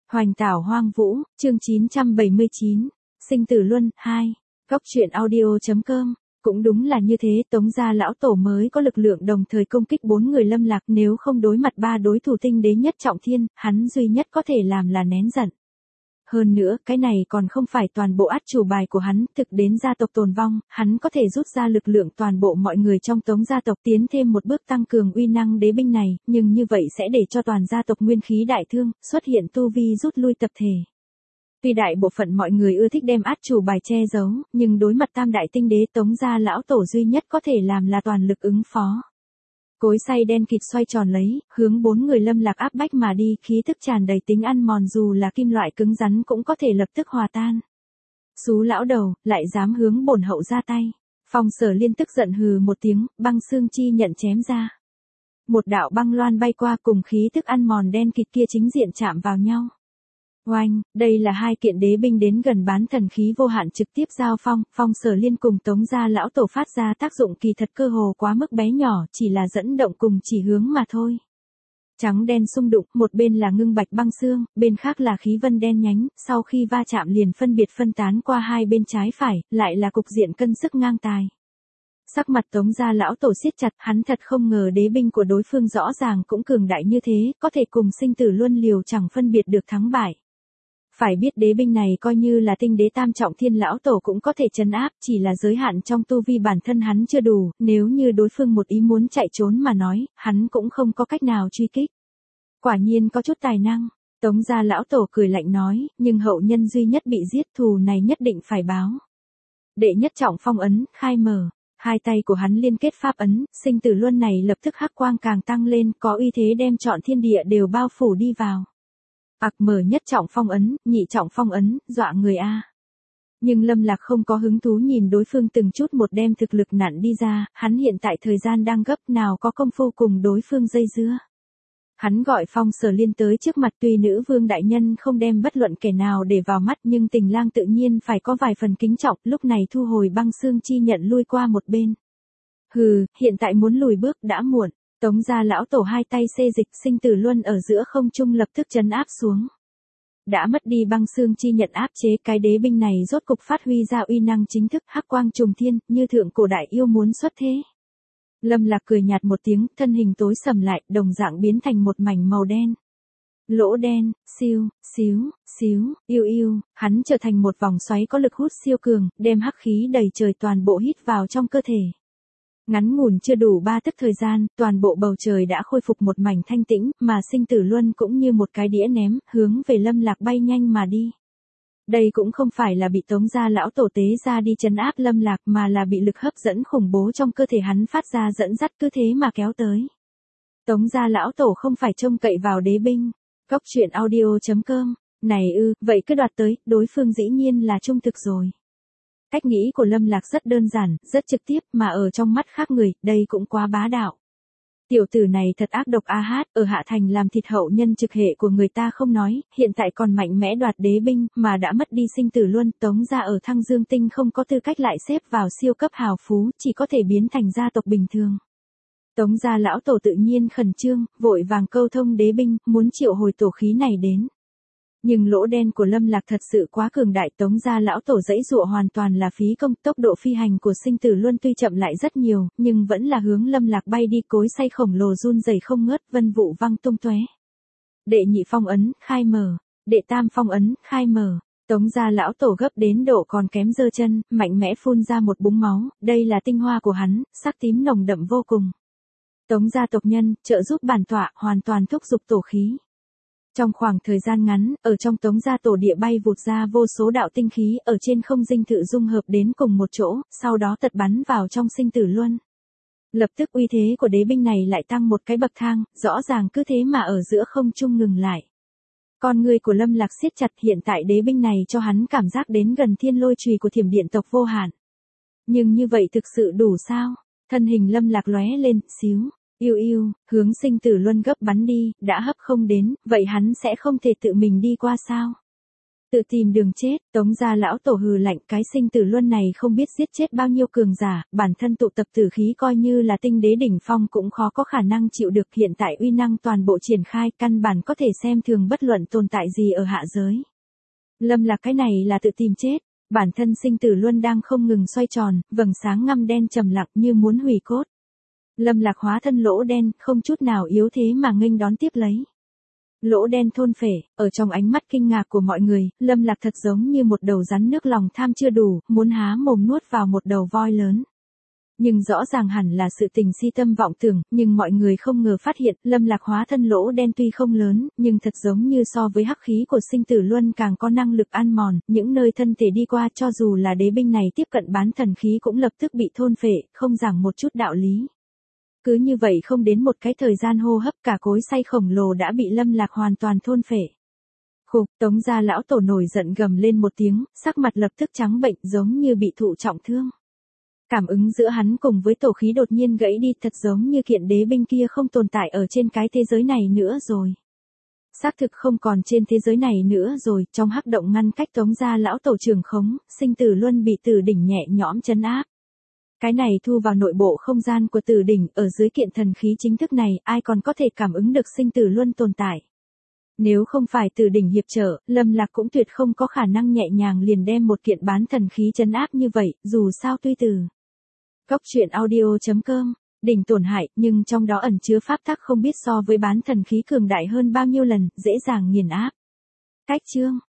Hoành tảo hoang vũ, chương 979, sinh tử luân, 2, góc truyện audio.com. Cũng đúng là như thế, Tống gia lão tổ mới có lực lượng đồng thời công kích 4 người Lâm Lạc, nếu không đối mặt 3 đối thủ tinh đế nhất trọng thiên, hắn duy nhất có thể làm là nén giận. Hơn nữa, cái này còn không phải toàn bộ át chủ bài của hắn, thực đến gia tộc tồn vong, hắn có thể rút ra lực lượng toàn bộ mọi người trong Tống gia tộc tiến thêm một bước tăng cường uy năng đế binh này, nhưng như vậy sẽ để cho toàn gia tộc nguyên khí đại thương, xuất hiện tu vi rút lui tập thể. Tuy đại bộ phận mọi người ưa thích đem át chủ bài che giấu, nhưng đối mặt tam đại tinh đế Tống gia lão tổ duy nhất có thể làm là toàn lực ứng phó. Cối xay đen kịt xoay tròn lấy, hướng 4 người Lâm Lạc áp bách mà đi, khí tức tràn đầy tính ăn mòn, dù là kim loại cứng rắn cũng có thể lập tức hòa tan. Xú lão đầu, lại dám hướng bổn hậu ra tay. Phong Sở Liên tức giận hừ một tiếng, băng xương chi nhận chém ra. Một đạo băng loan bay qua, cùng khí tức ăn mòn đen kịt kia chính diện chạm vào nhau. Oanh, đây là hai kiện đế binh đến gần bán thần khí vô hạn trực tiếp giao phong, Phong Sở Liên cùng Tống gia lão tổ phát ra tác dụng kỳ thật cơ hồ quá mức bé nhỏ, chỉ là dẫn động cùng chỉ hướng mà thôi. Trắng đen xung đụng, một bên là ngưng bạch băng xương, bên khác là khí vân đen nhánh, sau khi va chạm liền phân biệt phân tán qua hai bên trái phải, lại là cục diện cân sức ngang tài. Sắc mặt Tống gia lão tổ siết chặt, hắn thật không ngờ đế binh của đối phương rõ ràng cũng cường đại như thế, có thể cùng sinh tử luân liều chẳng phân biệt được thắng bại. Phải biết đế binh này coi như là tinh đế tam trọng thiên lão tổ cũng có thể trấn áp, chỉ là giới hạn trong tu vi bản thân hắn chưa đủ, nếu như đối phương một ý muốn chạy trốn mà nói, hắn cũng không có cách nào truy kích. Quả nhiên có chút tài năng, Tống gia lão tổ cười lạnh nói, nhưng hậu nhân duy nhất bị giết, thù này nhất định phải báo. Đệ nhất trọng phong ấn, khai mở, hai tay của hắn liên kết pháp ấn, sinh tử luân này lập tức hắc quang càng tăng lên, có uy thế đem trọn thiên địa đều bao phủ đi vào. Mở nhất trọng phong ấn, nhị trọng phong ấn, dọa người a. Nhưng Lâm Lạc không có hứng thú nhìn đối phương từng chút một đem thực lực nặn đi ra, hắn hiện tại thời gian đang gấp, nào có công phu cùng đối phương dây dưa. Hắn gọi Phong Sở Liên tới trước mặt, tuy nữ vương đại nhân không đem bất luận kẻ nào để vào mắt, nhưng Tình Lang tự nhiên phải có vài phần kính trọng, lúc này thu hồi băng xương chi nhận lui qua một bên. Hừ, hiện tại muốn lùi bước đã muộn. Tống gia lão tổ hai tay xê dịch, sinh tử luân ở giữa không trung lập tức trấn áp xuống. Đã mất đi băng xương chi nhận áp chế, cái đế binh này rốt cục phát huy ra uy năng chính thức, hắc quang trùng thiên, như thượng cổ đại yêu muốn xuất thế. Lâm Lạc cười nhạt một tiếng, thân hình tối sầm lại, đồng dạng biến thành một mảnh màu đen. Lỗ đen, siêu, xíu, xíu, yêu yêu, hắn trở thành một vòng xoáy có lực hút siêu cường, đem hắc khí đầy trời toàn bộ hít vào trong cơ thể. Ngắn ngủn chưa đủ 3 tức thời gian, toàn bộ bầu trời đã khôi phục một mảnh thanh tĩnh, mà sinh tử luân cũng như một cái đĩa ném, hướng về Lâm Lạc bay nhanh mà đi. Đây cũng không phải là bị Tống gia lão tổ tế ra đi trấn áp Lâm Lạc, mà là bị lực hấp dẫn khủng bố trong cơ thể hắn phát ra dẫn dắt, cứ thế mà kéo tới. Tống gia lão tổ không phải trông cậy vào đế binh. Góc truyện audio.com, này vậy cứ đoạt tới, đối phương dĩ nhiên là trung thực rồi. Cách nghĩ của Lâm Lạc rất đơn giản, rất trực tiếp, mà ở trong mắt khác người, đây cũng quá bá đạo. Tiểu tử này thật ác độc a hát, ở Hạ Thành làm thịt hậu nhân trực hệ của người ta không nói, hiện tại còn mạnh mẽ đoạt đế binh, mà đã mất đi sinh tử luân, Tống gia ở Thăng Dương Tinh không có tư cách lại xếp vào siêu cấp hào phú, chỉ có thể biến thành gia tộc bình thường. Tống gia lão tổ tự nhiên khẩn trương, vội vàng câu thông đế binh, muốn triệu hồi tổ khí này đến. Nhưng lỗ đen của Lâm Lạc thật sự quá cường đại, Tống gia lão tổ dãy dụa hoàn toàn là phí công, tốc độ phi hành của sinh tử luân tuy chậm lại rất nhiều, nhưng vẫn là hướng Lâm Lạc bay đi, cối xay khổng lồ run rẩy không ngớt, vân vụ văng tung tóe. Đệ nhị phong ấn, khai mở, đệ tam phong ấn, khai mở, Tống gia lão tổ gấp đến độ còn kém giơ chân, mạnh mẽ phun ra một búng máu, đây là tinh hoa của hắn, sắc tím nồng đậm vô cùng. Tống gia tộc nhân, trợ giúp bản tọa, hoàn toàn thúc giục tổ khí. Trong khoảng thời gian ngắn, ở trong Tống gia tổ địa bay vụt ra vô số đạo tinh khí ở trên không dinh thự dung hợp đến cùng một chỗ, sau đó tật bắn vào trong sinh tử luân. Lập tức uy thế của đế binh này lại tăng một cái bậc thang, rõ ràng cứ thế mà ở giữa không trung ngừng lại. Con người của Lâm Lạc siết chặt, hiện tại đế binh này cho hắn cảm giác đến gần thiên lôi chùy của Thiểm Điện tộc vô hạn. Nhưng như vậy thực sự đủ sao? Thân hình Lâm Lạc lóe lên, xíu. Yêu yêu, hướng sinh tử luân gấp bắn đi, đã hấp không đến, vậy hắn sẽ không thể tự mình đi qua sao? Tự tìm đường chết, Tống gia lão tổ hừ lạnh, cái sinh tử luân này không biết giết chết bao nhiêu cường giả, bản thân tụ tập tử khí coi như là tinh đế đỉnh phong cũng khó có khả năng chịu được, hiện tại uy năng toàn bộ triển khai, căn bản có thể xem thường bất luận tồn tại gì ở hạ giới. Lâm Lạc cái này là tự tìm chết, bản thân sinh tử luân đang không ngừng xoay tròn, vầng sáng ngăm đen trầm lặng như muốn hủy cốt. Lâm Lạc hóa thân lỗ đen, không chút nào yếu thế mà nghênh đón tiếp lấy. Lỗ đen thôn phệ, ở trong ánh mắt kinh ngạc của mọi người, Lâm Lạc thật giống như một đầu rắn nước lòng tham chưa đủ, muốn há mồm nuốt vào một đầu voi lớn. Nhưng rõ ràng hẳn là sự tình si tâm vọng tưởng, nhưng mọi người không ngờ phát hiện, Lâm Lạc hóa thân lỗ đen tuy không lớn, nhưng thật giống như so với hắc khí của sinh tử luân càng có năng lực ăn mòn, những nơi thân thể đi qua cho dù là đế binh này tiếp cận bán thần khí cũng lập tức bị thôn phệ, không giảng một chút đạo lý. Cứ như vậy không đến một cái thời gian hô hấp cả cối xay khổng lồ đã bị Lâm Lạc hoàn toàn thôn phệ. Khục, Tống gia lão tổ nổi giận gầm lên một tiếng, sắc mặt lập tức trắng bệnh giống như bị thụ trọng thương. Cảm ứng giữa hắn cùng với tổ khí đột nhiên gãy đi thật giống như kiện đế binh kia không tồn tại ở trên cái thế giới này nữa rồi. Xác thực không còn trên thế giới này nữa rồi, trong hắc động ngăn cách Tống gia lão tổ trường khống, sinh tử luân bị tử đỉnh nhẹ nhõm trấn áp. Cái này thu vào nội bộ không gian của tử đỉnh, ở dưới kiện thần khí chính thức này, ai còn có thể cảm ứng được sinh tử luân tồn tại. Nếu không phải tử đỉnh hiệp trợ, Lâm Lạc cũng tuyệt không có khả năng nhẹ nhàng liền đem một kiện bán thần khí trấn áp như vậy, dù sao tuy từ. Góc truyện audio.com, đỉnh tổn hại, nhưng trong đó ẩn chứa pháp tắc không biết so với bán thần khí cường đại hơn bao nhiêu lần, dễ dàng nghiền áp. Cách chương